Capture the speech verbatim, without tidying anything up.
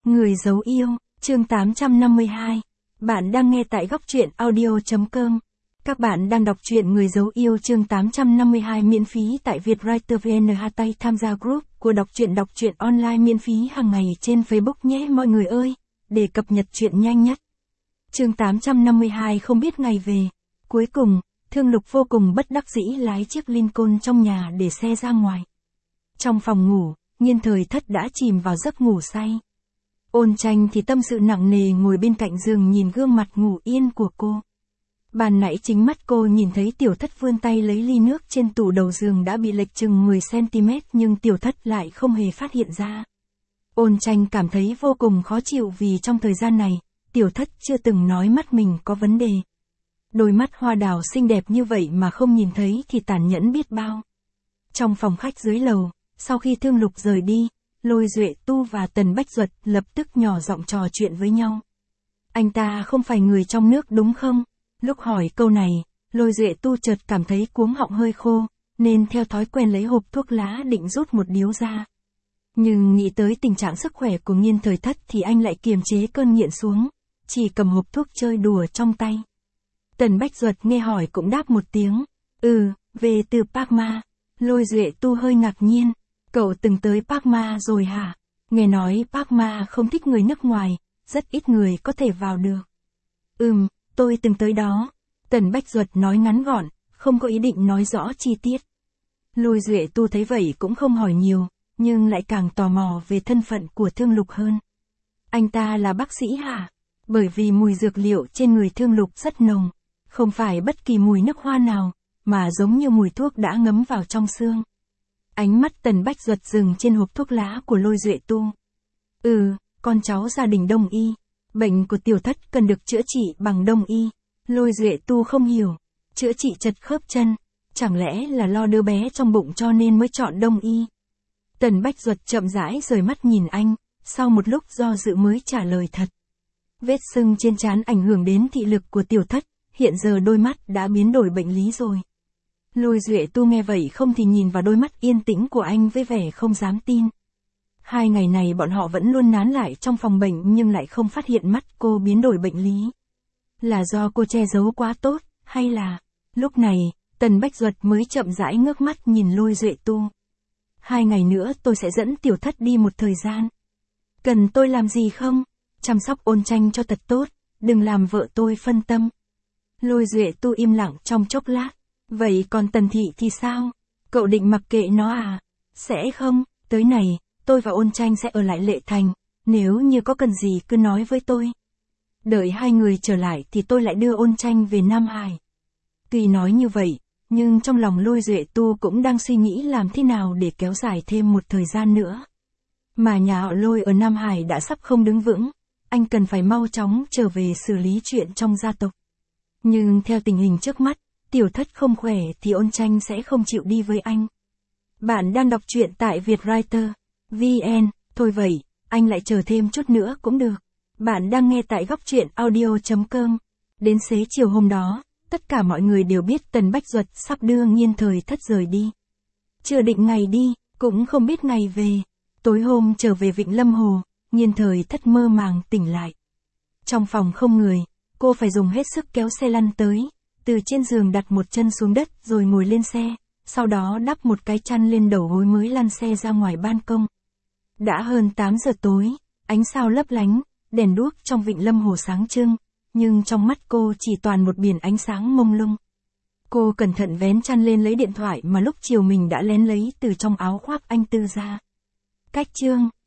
Người giấu yêu, chương tám trăm năm mươi hai. Bạn đang nghe tại góc truyện audio chấm com. Các bạn đang đọc truyện Người giấu yêu chương tám trăm năm mươi hai miễn phí tại Vietwriter vê en. Tay tham gia group của đọc truyện đọc truyện online miễn phí hàng ngày trên Facebook nhé mọi người ơi, để cập nhật truyện nhanh nhất. Chương tám trăm năm mươi hai không biết ngày về. Cuối cùng, Thương Lục vô cùng bất đắc dĩ lái chiếc Lincoln trong nhà để xe ra ngoài. Trong phòng ngủ, Nhiên Thời Thất đã chìm vào giấc ngủ say. Ôn Tranh thì tâm sự nặng nề ngồi bên cạnh giường nhìn gương mặt ngủ yên của cô. Ban nãy chính mắt cô nhìn thấy Tiểu Thất vươn tay lấy ly nước trên tủ đầu giường đã bị lệch chừng mười xăng ti mét nhưng Tiểu Thất lại không hề phát hiện ra. Ôn Tranh cảm thấy vô cùng khó chịu vì trong thời gian này, Tiểu Thất chưa từng nói mắt mình có vấn đề. Đôi mắt hoa đào xinh đẹp như vậy mà không nhìn thấy thì tàn nhẫn biết bao. Trong phòng khách dưới lầu, sau khi Thương Lục rời đi, Lôi Duệ Tu và Tần Bách Duật lập tức nhỏ giọng trò chuyện với nhau. Anh ta không phải người trong nước đúng không? Lúc hỏi câu này, Lôi Duệ Tu chợt cảm thấy cuống họng hơi khô, nên theo thói quen lấy hộp thuốc lá định rút một điếu ra. Nhưng nghĩ tới tình trạng sức khỏe của Nhiên Thời Thất thì anh lại kiềm chế cơn nghiện xuống, chỉ cầm hộp thuốc chơi đùa trong tay. Tần Bách Duật nghe hỏi cũng đáp một tiếng, ừ, về từ Park Ma. Lôi Duệ Tu hơi ngạc nhiên. Cậu từng tới Park Ma rồi hả? Nghe nói Park Ma không thích người nước ngoài, rất ít người có thể vào được. Ừm, tôi từng tới đó. Tần Bách Duật nói ngắn gọn, không có ý định nói rõ chi tiết. Lôi Duệ Tu thấy vậy cũng không hỏi nhiều, nhưng lại càng tò mò về thân phận của Thương Lục hơn. Anh ta là bác sĩ hả? Bởi vì mùi dược liệu trên người Thương Lục rất nồng, không phải bất kỳ mùi nước hoa nào, mà giống như mùi thuốc đã ngấm vào trong xương. Ánh mắt Tần Bách Duật dừng trên hộp thuốc lá của Lôi Duệ Tu. Ừ, con cháu gia đình Đông y. Bệnh của Tiểu Thất cần được chữa trị bằng Đông y. Lôi Duệ Tu không hiểu. Chữa trị chật khớp chân. Chẳng lẽ là lo đứa bé trong bụng cho nên mới chọn Đông y? Tần Bách Duật chậm rãi rời mắt nhìn anh, sau một lúc do dự mới trả lời thật. Vết sưng trên trán ảnh hưởng đến thị lực của Tiểu Thất, hiện giờ đôi mắt đã biến đổi bệnh lý rồi. Lôi Duệ Tu nghe vậy không thì nhìn vào đôi mắt yên tĩnh của anh với vẻ không dám tin. Hai ngày này bọn họ vẫn luôn nán lại trong phòng bệnh nhưng lại không phát hiện mắt cô biến đổi bệnh lý. Là do cô che giấu quá tốt, hay là... Lúc này, Tần Bách Duật mới chậm rãi ngước mắt nhìn Lôi Duệ Tu. Hai ngày nữa tôi sẽ dẫn Tiểu Thất đi một thời gian. Cần tôi làm gì không? Chăm sóc Ôn Tranh cho thật tốt, đừng làm vợ tôi phân tâm. Lôi Duệ Tu im lặng trong chốc lát. Vậy còn Tần Thị thì sao? Cậu định mặc kệ nó à? Sẽ không, tới này, tôi và Ôn Tranh sẽ ở lại Lệ Thành, nếu như có cần gì cứ nói với tôi. Đợi hai người trở lại thì tôi lại đưa Ôn Tranh về Nam Hải. Tuy nói như vậy, nhưng trong lòng Lôi Duệ Tu cũng đang suy nghĩ làm thế nào để kéo dài thêm một thời gian nữa. Mà nhà họ Lôi ở Nam Hải đã sắp không đứng vững, anh cần phải mau chóng trở về xử lý chuyện trong gia tộc. Nhưng theo tình hình trước mắt, Tiểu Thất không khỏe thì Ôn Tranh sẽ không chịu đi với anh. Bạn đang đọc truyện tại Vietwriter vê en, thôi vậy, anh lại chờ thêm chút nữa cũng được. Bạn đang nghe tại góc truyện audio chấm com. Đến xế chiều hôm đó, tất cả mọi người đều biết Tần Bách Duật sắp đưa Nhiên Thời Thất rời đi. Chưa định ngày đi, cũng không biết ngày về. Tối hôm trở về Vịnh Lâm Hồ, Nhiên Thời Thất mơ màng tỉnh lại. Trong phòng không người, cô phải dùng hết sức kéo xe lăn tới. Từ trên giường đặt một chân xuống đất rồi ngồi lên xe, sau đó đắp một cái chăn lên đầu gối mới lăn xe ra ngoài ban công. Đã hơn tám giờ tối, ánh sao lấp lánh, đèn đuốc trong Vịnh Lâm Hồ sáng trưng, nhưng trong mắt cô chỉ toàn một biển ánh sáng mông lung. Cô cẩn thận vén chăn lên lấy điện thoại mà lúc chiều mình đã lén lấy từ trong áo khoác anh Tư ra. Cách chương,